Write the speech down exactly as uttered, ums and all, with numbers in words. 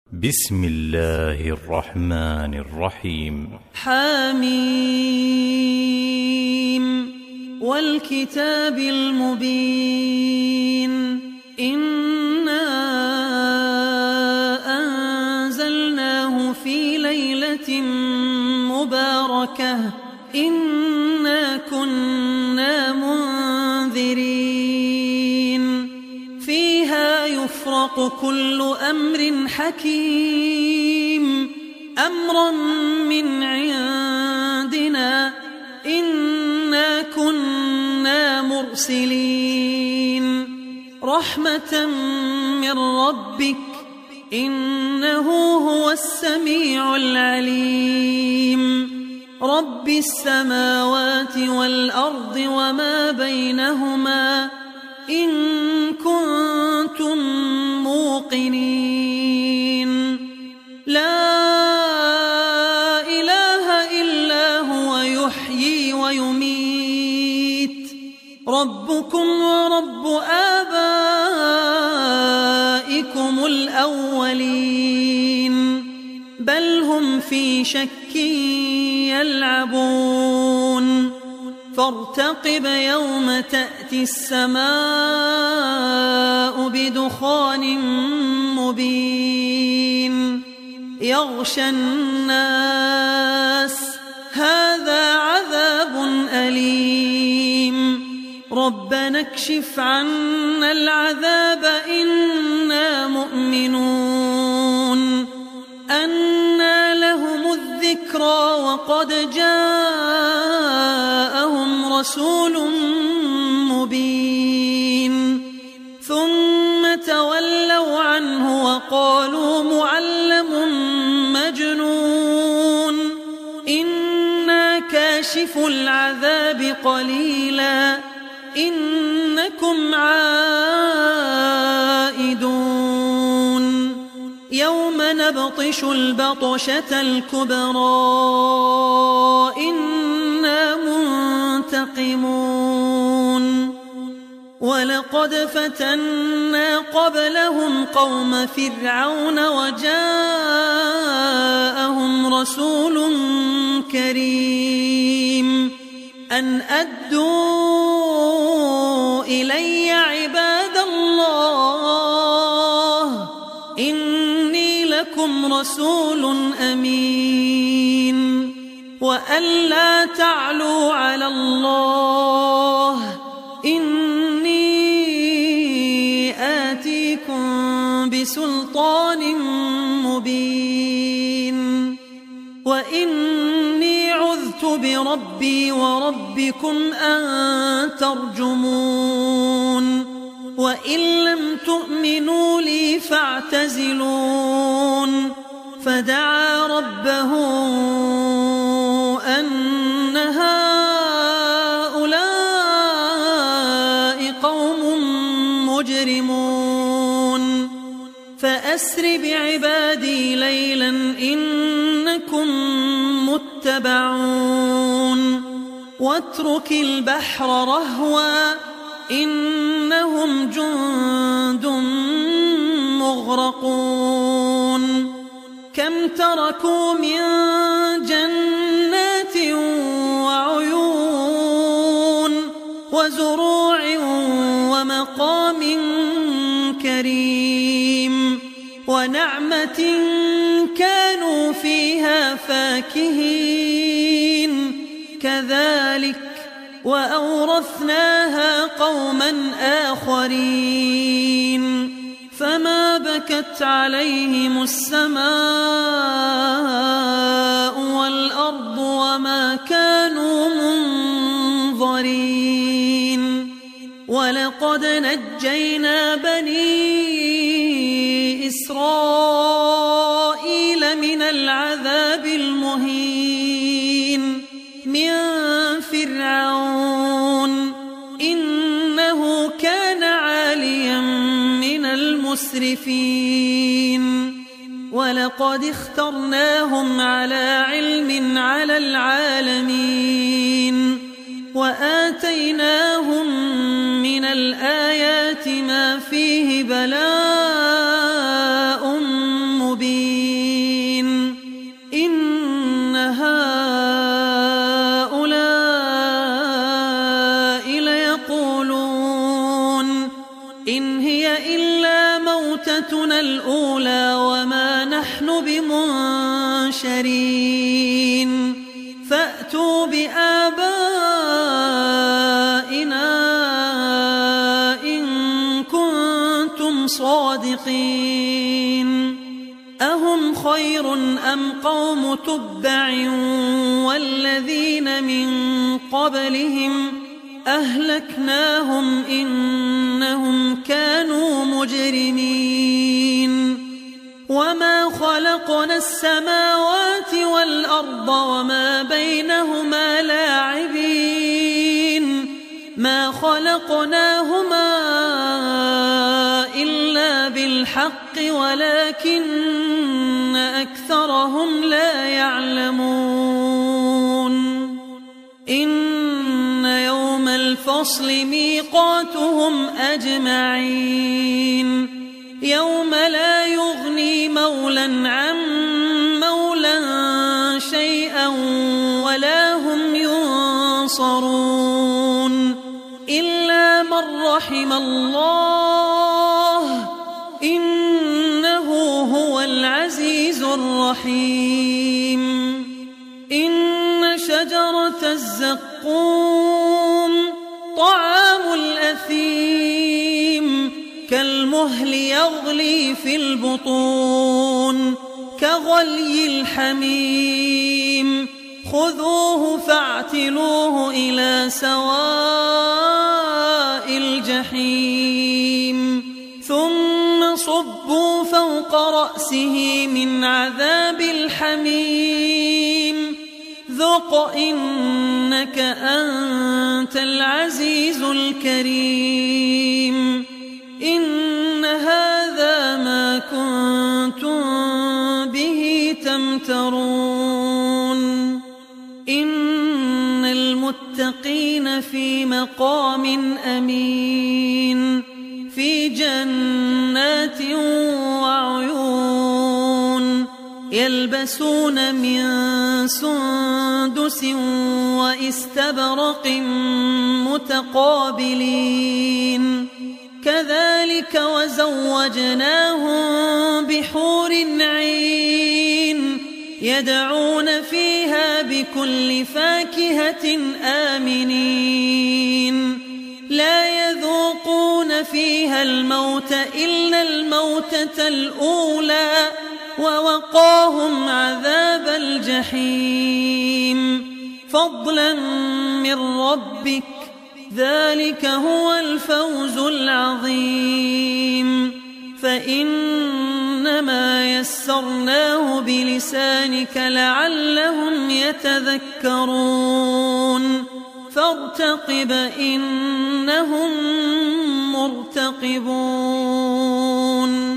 بسم الله الرحمن الرحيم. حميم والكتاب المبين إنا أنزلناه في ليلة مباركة إنا كنا منذرين فيها يفرق كل أمر حكيم أمرا من عندنا إنا كنا مرسلين رحمة من ربك إنه هو السميع العليم رب السماوات والأرض وما بينهما إن كنتم موقنين لا إله إلا هو يحيي ويميت ربكم ورب آبائكم الأولين بل هم في شك يلعبون فارتقب يوم تأتي السماء بدخان مبين يغشى الناس هذا عذاب أليم ربنا اكشف عنا العذاب إنا مؤمنون أنى لهم الذكرى وقد جاءهم رسول مبين ثم تولوا عنه وقالوا معلم مجنون إنا كاشف العذاب قليلا إنكم عائدون يوم نبطش البطشة الكبرى إنا منتقمون ولقد فتنا قبلهم قوم فرعون وجاءهم رسول كريم أن أدوا إلي عباد الله إني لكم رسول أمين وأن لا تعلوا على الله إني آتيكم بسلطان مبين وإني عذت بربي وربكم أن ترجمون وإن لم تؤمنوا لي فاعتزلون فدعا ربه أن هؤلاء قوم مجرمون فأسر بعبادي ليلا إنكم متبعون واترك البحر رهوا إنهم جند مغرقون كم تركوا من جنات وعيون وزروع ومقام كريم ونعمة كانوا فيها فاكهين كذلك وأورثناها قوما آخرين فما بكت عليهم السماء والأرض وما كانوا منظرين ولقد نجينا بني إسرائيل من العذاب المهين من فرعون إنه كان عاليا من المسرفين ولقد اخترناهم على علم على العالمين وآتيناهم من الآيات ما فيه بلاء مبين موتتنا الأولى وما نحن بمنشرين فأتوا بآبائنا إن كنتم صادقين أهم خير أم قوم تبع والذين من قبلهم أهلكناهم إنهم كانوا مجرمين وما خلقنا السماوات والأرض وما بينهما لاعبين ما خلقناهما إلا بالحق ولكن أكثرهم لا يعلمون إن يوم الفصل ميقاتهم أجمعين يوم لا يغني مولى عن مولى شيئا ولا هم ينصرون إلا من رحم الله إنه هو العزيز الرحيم إن شجرة الزقوم طعام الأثيم كالمهل يغلي في البطون كغلي الحميم خذوه فاعتلوه إلى سواء الجحيم ثم صبوا فوق رأسه من عذاب الحميم ذق إنك أنت العزيز الكريم إن هذا ما كنتم به تمترون إن المتقين في مقام أمين في جنات وعيون يلبسون من سندس وإستبرق متقابلين كذلك وزوجناهم بحور عين يدعون فيها بكل فاكهة آمنين لا يذوقون فيها الموت إلا الموتة الأولى ووقاهم عذاب الجحيم فضلا من ربك ذلك هو الفوز العظيم فإنما يسرناه بلسانك لعلهم يتذكرون فارتقب إنهم مرتقبون